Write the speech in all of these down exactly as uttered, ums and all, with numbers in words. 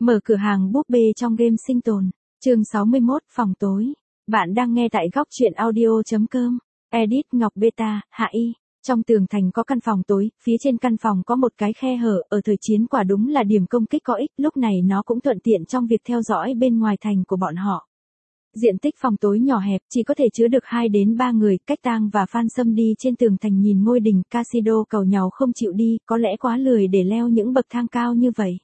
Mở cửa hàng búp bê trong game sinh tồn. Chương sáu mươi mốt, phòng tối. Bạn đang nghe tại góc truyện audio.com. Edit Ngọc Beta, Hạ Y. Trong tường thành có căn phòng tối, phía trên căn phòng có một cái khe hở, ở thời chiến quả đúng là điểm công kích có ích, lúc này nó cũng thuận tiện trong việc theo dõi bên ngoài thành của bọn họ. Diện tích phòng tối nhỏ hẹp, chỉ có thể chứa được hai đến ba người, Cách Tang và Phan Sâm đi trên tường thành nhìn ngôi đình, Casido cầu nhàu không chịu đi, có lẽ quá lười để leo những bậc thang cao như vậy.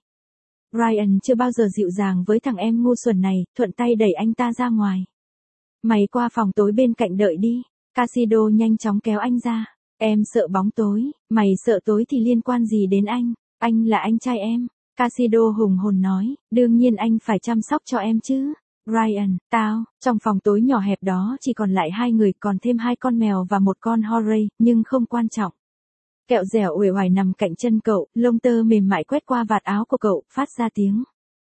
Ryan chưa bao giờ dịu dàng với thằng em ngu xuẩn này, thuận tay đẩy anh ta ra ngoài. Mày qua phòng tối bên cạnh đợi đi. Casido nhanh chóng kéo anh ra. Em sợ bóng tối, mày sợ tối thì liên quan gì đến anh, anh là anh trai em. Casido hùng hồn nói, đương nhiên anh phải chăm sóc cho em chứ. Ryan, tao, trong phòng tối nhỏ hẹp đó chỉ còn lại hai người, còn thêm hai con mèo và một con Horay, nhưng không quan trọng. Kẹo dẻo uể oải nằm cạnh chân cậu, lông tơ mềm mại quét qua vạt áo của cậu, phát ra tiếng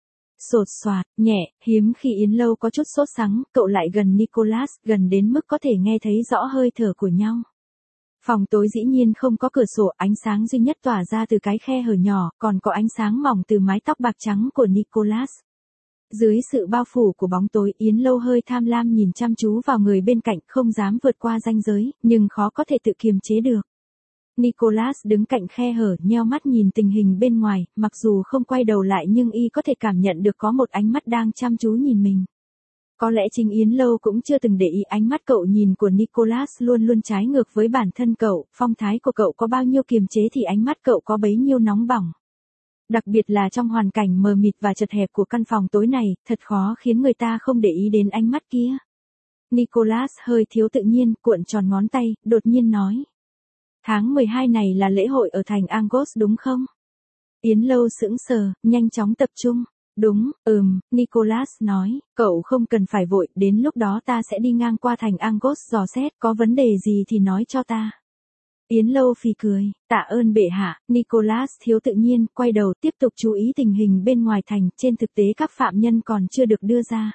sột soạt, nhẹ, hiếm khi Yến Lâu có chút sốt sắng, cậu lại gần Nicholas, gần đến mức có thể nghe thấy rõ hơi thở của nhau. Phòng tối dĩ nhiên không có cửa sổ, ánh sáng duy nhất tỏa ra từ cái khe hở nhỏ, còn có ánh sáng mỏng từ mái tóc bạc trắng của Nicholas. Dưới sự bao phủ của bóng tối, Yến Lâu hơi tham lam nhìn chăm chú vào người bên cạnh, không dám vượt qua ranh giới, nhưng khó có thể tự kiềm chế được. Nicholas đứng cạnh khe hở, nheo mắt nhìn tình hình bên ngoài, mặc dù không quay đầu lại nhưng y có thể cảm nhận được có một ánh mắt đang chăm chú nhìn mình. Có lẽ chính Yến Lâu cũng chưa từng để ý ánh mắt cậu nhìn của Nicholas luôn luôn trái ngược với bản thân cậu, phong thái của cậu có bao nhiêu kiềm chế thì ánh mắt cậu có bấy nhiêu nóng bỏng. Đặc biệt là trong hoàn cảnh mờ mịt và chật hẹp của căn phòng tối này, thật khó khiến người ta không để ý đến ánh mắt kia. Nicholas hơi thiếu tự nhiên, cuộn tròn ngón tay, đột nhiên nói. Tháng mười hai này là lễ hội ở thành Angos đúng không? Yến Lâu sững sờ, nhanh chóng tập trung. Đúng, ừm, Nicholas nói, cậu không cần phải vội, đến lúc đó ta sẽ đi ngang qua thành Angos dò xét, có vấn đề gì thì nói cho ta. Yến Lâu phì cười, tạ ơn bệ hạ. Nicholas thiếu tự nhiên, quay đầu tiếp tục chú ý tình hình bên ngoài thành, trên thực tế các phạm nhân còn chưa được đưa ra.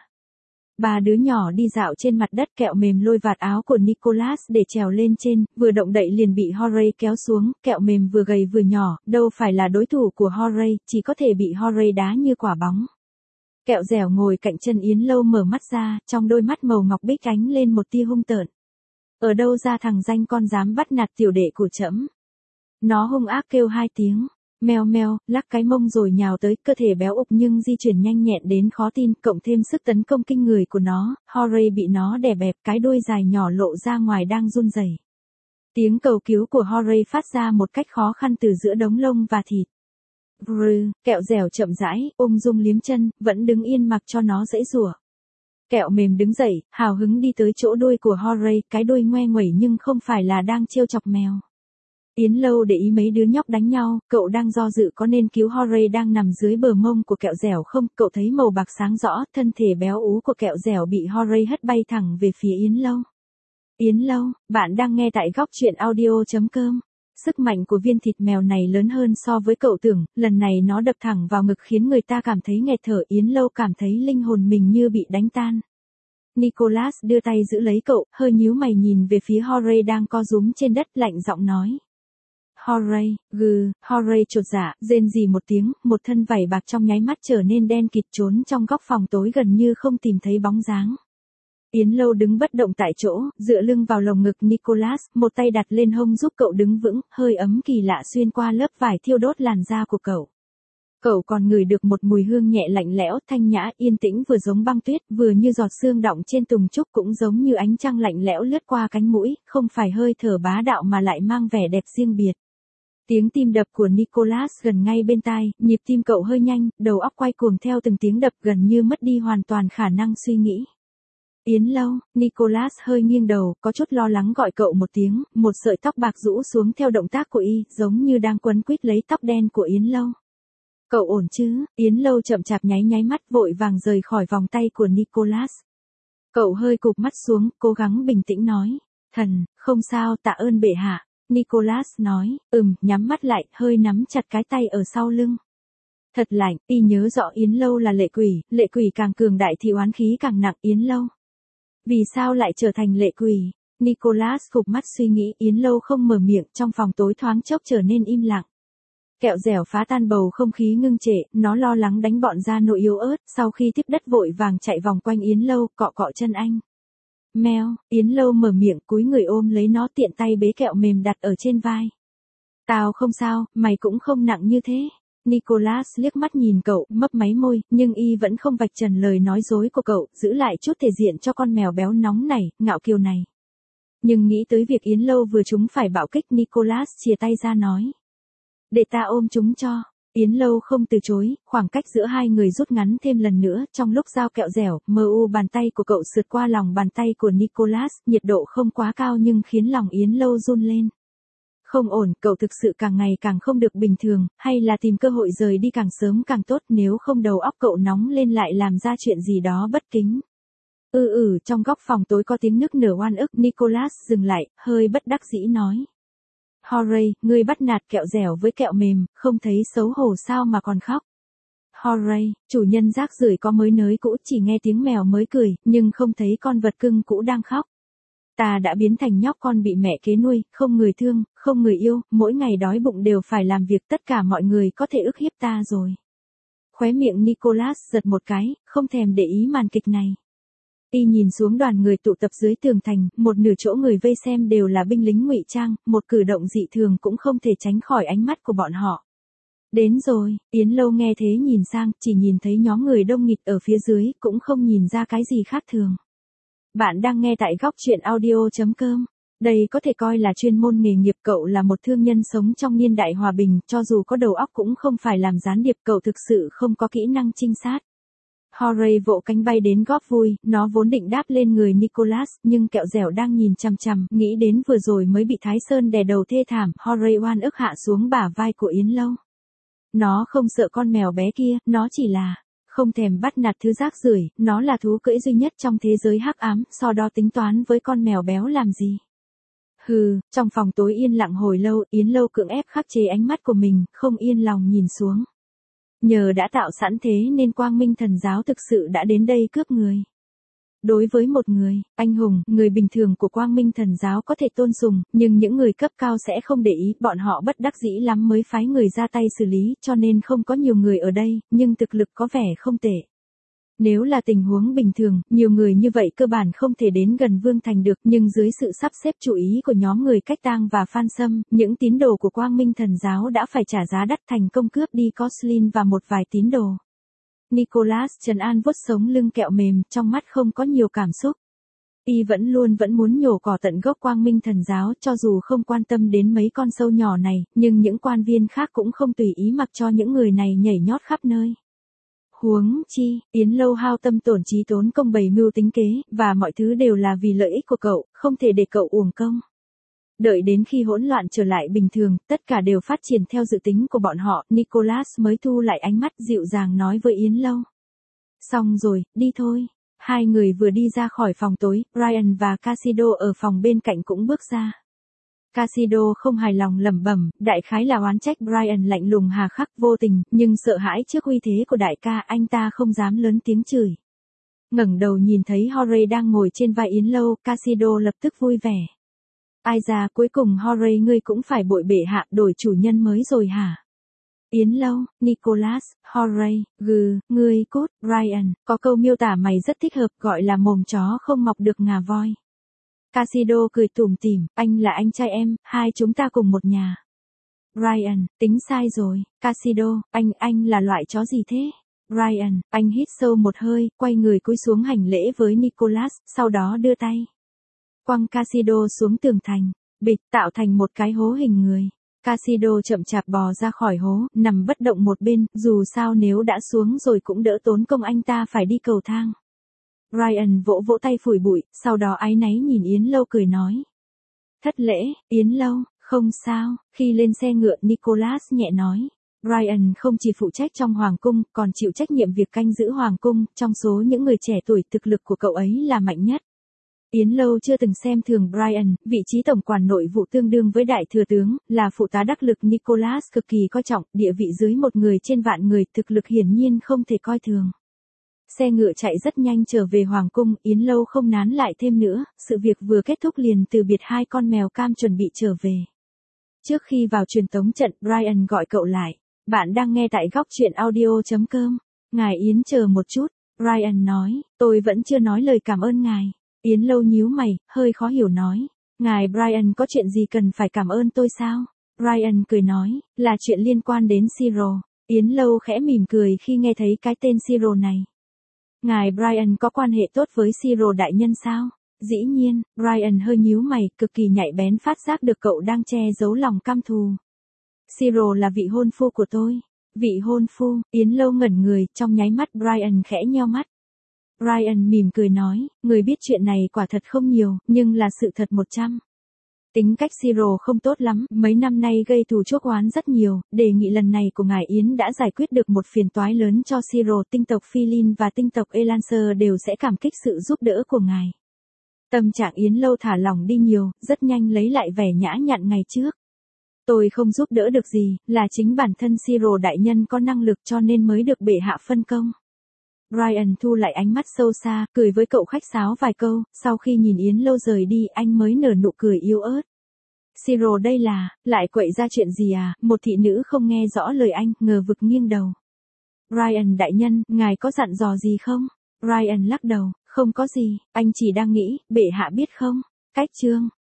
Ba đứa nhỏ đi dạo trên mặt đất, Kẹo mềm lôi vạt áo của Nicholas để trèo lên trên, vừa động đậy liền bị Horay kéo xuống, Kẹo mềm vừa gầy vừa nhỏ, đâu phải là đối thủ của Horay, chỉ có thể bị Horay đá như quả bóng. Kẹo dẻo ngồi cạnh chân Yến Lâu mở mắt ra, trong đôi mắt màu ngọc bích ánh lên một tia hung tợn. Ở đâu ra thằng danh con dám bắt nạt tiểu đệ của trẫm? Nó hung ác kêu hai tiếng. Meo meo, lắc cái mông rồi nhào tới, cơ thể béo ục nhưng di chuyển nhanh nhẹn đến khó tin, cộng thêm sức tấn công kinh người của nó, Horay bị nó đè bẹp, cái đuôi dài nhỏ lộ ra ngoài đang run rẩy. Tiếng cầu cứu của Horay phát ra một cách khó khăn từ giữa đống lông và thịt. Brr, Kẹo dẻo chậm rãi, ung dung liếm chân, vẫn đứng yên mặc cho nó giãy giụa. Kẹo mềm đứng dậy, hào hứng đi tới chỗ đuôi của Horay, cái đuôi ngoe nguẩy nhưng không phải là đang trêu chọc mèo. Yến Lâu để ý mấy đứa nhóc đánh nhau, cậu đang do dự có nên cứu Horay đang nằm dưới bờ mông của Kẹo dẻo không, cậu thấy màu bạc sáng rõ, thân thể béo ú của Kẹo dẻo bị Horay hất bay thẳng về phía Yến Lâu. Yến Lâu, bạn đang nghe tại góc truyện audio.com. Sức mạnh của viên thịt mèo này lớn hơn so với cậu tưởng, lần này nó đập thẳng vào ngực khiến người ta cảm thấy nghẹt thở, Yến Lâu cảm thấy linh hồn mình như bị đánh tan. Nicholas đưa tay giữ lấy cậu, hơi nhíu mày nhìn về phía Horay đang co rúm trên đất, lạnh giọng nói. Horay, gừ, Horay chột dạ, rên rỉ một tiếng, một thân vảy bạc trong nháy mắt trở nên đen kịt trốn trong góc phòng tối gần như không tìm thấy bóng dáng. Yến Lâu đứng bất động tại chỗ, dựa lưng vào lồng ngực Nicholas, một tay đặt lên hông giúp cậu đứng vững, hơi ấm kỳ lạ xuyên qua lớp vải thiêu đốt làn da của cậu. Cậu còn ngửi được một mùi hương nhẹ lạnh lẽo, thanh nhã, yên tĩnh, vừa giống băng tuyết, vừa như giọt sương đọng trên tùng trúc, cũng giống như ánh trăng lạnh lẽo lướt qua cánh mũi, không phải hơi thở bá đạo mà lại mang vẻ đẹp riêng biệt. Tiếng tim đập của Nicholas gần ngay bên tai, nhịp tim cậu hơi nhanh, đầu óc quay cuồng theo từng tiếng đập, gần như mất đi hoàn toàn khả năng suy nghĩ. Yến Lâu, Nicholas hơi nghiêng đầu, có chút lo lắng gọi cậu một tiếng, một sợi tóc bạc rũ xuống theo động tác của y, giống như đang quấn quýt lấy tóc đen của Yến Lâu. Cậu ổn chứ? Yến Lâu chậm chạp nháy nháy mắt, vội vàng rời khỏi vòng tay của Nicholas. Cậu hơi cụp mắt xuống, cố gắng bình tĩnh nói. Thần, không sao, tạ ơn bệ hạ. Nicholas nói, ừm, nhắm mắt lại, hơi nắm chặt cái tay ở sau lưng. Thật lạnh, y nhớ rõ Yến Lâu là lệ quỷ, lệ quỷ càng cường đại thì oán khí càng nặng. Yến Lâu. Vì sao lại trở thành lệ quỷ? Nicholas cụp mắt suy nghĩ, Yến Lâu không mở miệng, trong phòng tối thoáng chốc trở nên im lặng. Kẹo dẻo phá tan bầu không khí ngưng trệ, nó lo lắng đánh bọn gia nô yếu ớt, sau khi tiếp đất vội vàng chạy vòng quanh Yến Lâu, cọ cọ chân anh. Meo, Yến Lâu mở miệng cúi người ôm lấy nó, tiện tay bế kẹo mềm đặt ở trên vai. Tao không sao, mày cũng không nặng như thế. Nicholas liếc mắt nhìn cậu, mấp máy môi, nhưng y vẫn không vạch trần lời nói dối của cậu, giữ lại chút thể diện cho con mèo béo nóng này, ngạo kiều này. Nhưng nghĩ tới việc Yến Lâu vừa chúng phải bạo kích, Nicholas chìa tay ra nói. Để ta ôm chúng cho. Yến Lâu không từ chối, khoảng cách giữa hai người rút ngắn thêm lần nữa, trong lúc giao kẹo dẻo, mờ u bàn tay của cậu sượt qua lòng bàn tay của Nicholas, nhiệt độ không quá cao nhưng khiến lòng Yến Lâu run lên. Không ổn, cậu thực sự càng ngày càng không được bình thường, hay là tìm cơ hội rời đi càng sớm càng tốt, nếu không đầu óc cậu nóng lên lại làm ra chuyện gì đó bất kính. Ừ ừ, trong góc phòng tối có tiếng nức nở oan ức, Nicholas dừng lại, hơi bất đắc dĩ nói. Horace, ngươi bắt nạt kẹo dẻo với kẹo mềm, không thấy xấu hổ sao mà còn khóc. Horace, chủ nhân rác rưởi có mới nới cũ, chỉ nghe tiếng mèo mới cười, nhưng không thấy con vật cưng cũ đang khóc. Ta đã biến thành nhóc con bị mẹ kế nuôi, không người thương, không người yêu, mỗi ngày đói bụng đều phải làm việc, tất cả mọi người có thể ức hiếp ta rồi. Khóe miệng Nicholas giật một cái, không thèm để ý màn kịch này. Y nhìn xuống đoàn người tụ tập dưới tường thành, một nửa chỗ người vây xem đều là binh lính ngụy trang, một cử động dị thường cũng không thể tránh khỏi ánh mắt của bọn họ. Đến rồi, Yến Lâu nghe thế nhìn sang, chỉ nhìn thấy nhóm người đông nghịt ở phía dưới, cũng không nhìn ra cái gì khác thường. Bạn đang nghe tại góc truyện audio chấm com. Đây có thể coi là chuyên môn nghề nghiệp, cậu là một thương nhân sống trong niên đại hòa bình, cho dù có đầu óc cũng không phải làm gián điệp, cậu thực sự không có kỹ năng trinh sát. Horace vỗ cánh bay đến góp vui, nó vốn định đáp lên người Nicholas, nhưng kẹo dẻo đang nhìn chằm chằm, nghĩ đến vừa rồi mới bị Thái Sơn đè đầu thê thảm, Horace oan ức hạ xuống bả vai của Yến Lâu. Nó không sợ con mèo bé kia, nó chỉ là không thèm bắt nạt thứ rác rưởi, nó là thú cưỡi duy nhất trong thế giới hắc ám, so đo tính toán với con mèo béo làm gì. Hừ, trong phòng tối yên lặng hồi lâu, Yến Lâu cưỡng ép khắc chế ánh mắt của mình, không yên lòng nhìn xuống. Nhờ đã tạo sẵn thế nên Quang Minh Thần giáo thực sự đã đến đây cướp người. Đối với một người, anh hùng, người bình thường của Quang Minh Thần giáo có thể tôn sùng, nhưng những người cấp cao sẽ không để ý, bọn họ bất đắc dĩ lắm mới phái người ra tay xử lý, cho nên không có nhiều người ở đây, nhưng thực lực có vẻ không tệ. Nếu là tình huống bình thường, nhiều người như vậy cơ bản không thể đến gần Vương Thành được, nhưng dưới sự sắp xếp chú ý của nhóm người Cách Tang và Phan Sâm, những tín đồ của Quang Minh Thần giáo đã phải trả giá đắt, thành công cướp đi Coslin và một vài tín đồ. Nicholas trấn an vuốt sống lưng kẹo mềm, trong mắt không có nhiều cảm xúc. Y vẫn luôn vẫn muốn nhổ cỏ tận gốc Quang Minh Thần giáo, cho dù không quan tâm đến mấy con sâu nhỏ này, nhưng những quan viên khác cũng không tùy ý mặc cho những người này nhảy nhót khắp nơi. Huống chi, Yến Lâu hao tâm tổn trí tốn công bày mưu tính kế, và mọi thứ đều là vì lợi ích của cậu, không thể để cậu uổng công. Đợi đến khi hỗn loạn trở lại bình thường, tất cả đều phát triển theo dự tính của bọn họ, Nicholas mới thu lại ánh mắt, dịu dàng nói với Yến Lâu. Xong rồi, đi thôi. Hai người vừa đi ra khỏi phòng tối, Brian và Casido ở phòng bên cạnh cũng bước ra. Casido không hài lòng lẩm bẩm, đại khái là oán trách Brian lạnh lùng hà khắc vô tình, nhưng sợ hãi trước uy thế của đại ca, anh ta không dám lớn tiếng chửi. Ngẩng đầu nhìn thấy Horace đang ngồi trên vai Yến Lâu, Casido lập tức vui vẻ. Ai da, cuối cùng Horace ngươi cũng phải bội bệ hạ, đổi chủ nhân mới rồi hả? Yến Lâu, Nicholas, Horace, gừ, ngươi cốt, Brian, có câu miêu tả mày rất thích hợp, gọi là mồm chó không mọc được ngà voi. Casido cười tủm tỉm, anh là anh trai em, hai chúng ta cùng một nhà. Brian, tính sai rồi. Casido, anh, anh là loại chó gì thế? Brian, anh hít sâu một hơi, quay người cúi xuống hành lễ với Nicholas, sau đó đưa tay. Quăng Casido xuống tường thành, bịch, tạo thành một cái hố hình người. Casido chậm chạp bò ra khỏi hố, nằm bất động một bên, dù sao nếu đã xuống rồi cũng đỡ tốn công anh ta phải đi cầu thang. Brian vỗ vỗ tay phủi bụi, sau đó áy náy nhìn Yến Lâu cười nói. Thất lễ, Yến Lâu, không sao, khi lên xe ngựa Nicholas nhẹ nói. Brian không chỉ phụ trách trong Hoàng cung, còn chịu trách nhiệm việc canh giữ Hoàng cung, trong số những người trẻ tuổi thực lực của cậu ấy là mạnh nhất. Yến Lâu chưa từng xem thường Brian, vị trí tổng quản nội vụ tương đương với đại thừa tướng, là phụ tá đắc lực Nicholas cực kỳ coi trọng, địa vị dưới một người trên vạn người, thực lực hiển nhiên không thể coi thường. Xe ngựa chạy rất nhanh trở về Hoàng cung, Yến Lâu không nán lại thêm nữa, sự việc vừa kết thúc liền từ biệt hai con mèo cam chuẩn bị trở về. Trước khi vào truyền tống trận, Brian gọi cậu lại. Bạn đang nghe tại góc chuyện audio.com. Ngài Yến chờ một chút. Brian nói, tôi vẫn chưa nói lời cảm ơn ngài. Yến Lâu nhíu mày, hơi khó hiểu nói. Ngài Brian có chuyện gì cần phải cảm ơn tôi sao? Brian cười nói, là chuyện liên quan đến Siro. Yến Lâu khẽ mỉm cười khi nghe thấy cái tên Siro này. Ngài Brian có quan hệ tốt với Siro đại nhân sao? Dĩ nhiên, Brian hơi nhíu mày, cực kỳ nhạy bén phát giác được cậu đang che giấu lòng căm thù. Siro là vị hôn phu của tôi. Vị hôn phu, Yến Lâu ngẩn người, trong nháy mắt Brian khẽ nheo mắt. Brian mỉm cười nói, người biết chuyện này quả thật không nhiều, nhưng là sự thật một trăm. Tính cách Siro không tốt lắm, mấy năm nay gây thù chuốc oán rất nhiều, đề nghị lần này của ngài Yến đã giải quyết được một phiền toái lớn cho Siro. Tinh tộc Philin và tinh tộc Elancer đều sẽ cảm kích sự giúp đỡ của ngài. Tâm trạng Yến Lâu thả lỏng đi nhiều, rất nhanh lấy lại vẻ nhã nhặn ngày trước. Tôi không giúp đỡ được gì, là chính bản thân Siro đại nhân có năng lực cho nên mới được bệ hạ phân công. Brian thu lại ánh mắt sâu xa, cười với cậu khách sáo vài câu, sau khi nhìn Yến Lâu rời đi anh mới nở nụ cười yếu ớt. Siro đây là, lại quậy ra chuyện gì à? Một thị nữ không nghe rõ lời anh, ngờ vực nghiêng đầu. Brian đại nhân, ngài có dặn dò gì không? Brian lắc đầu, không có gì, anh chỉ đang nghĩ, bệ hạ biết không? Cách chương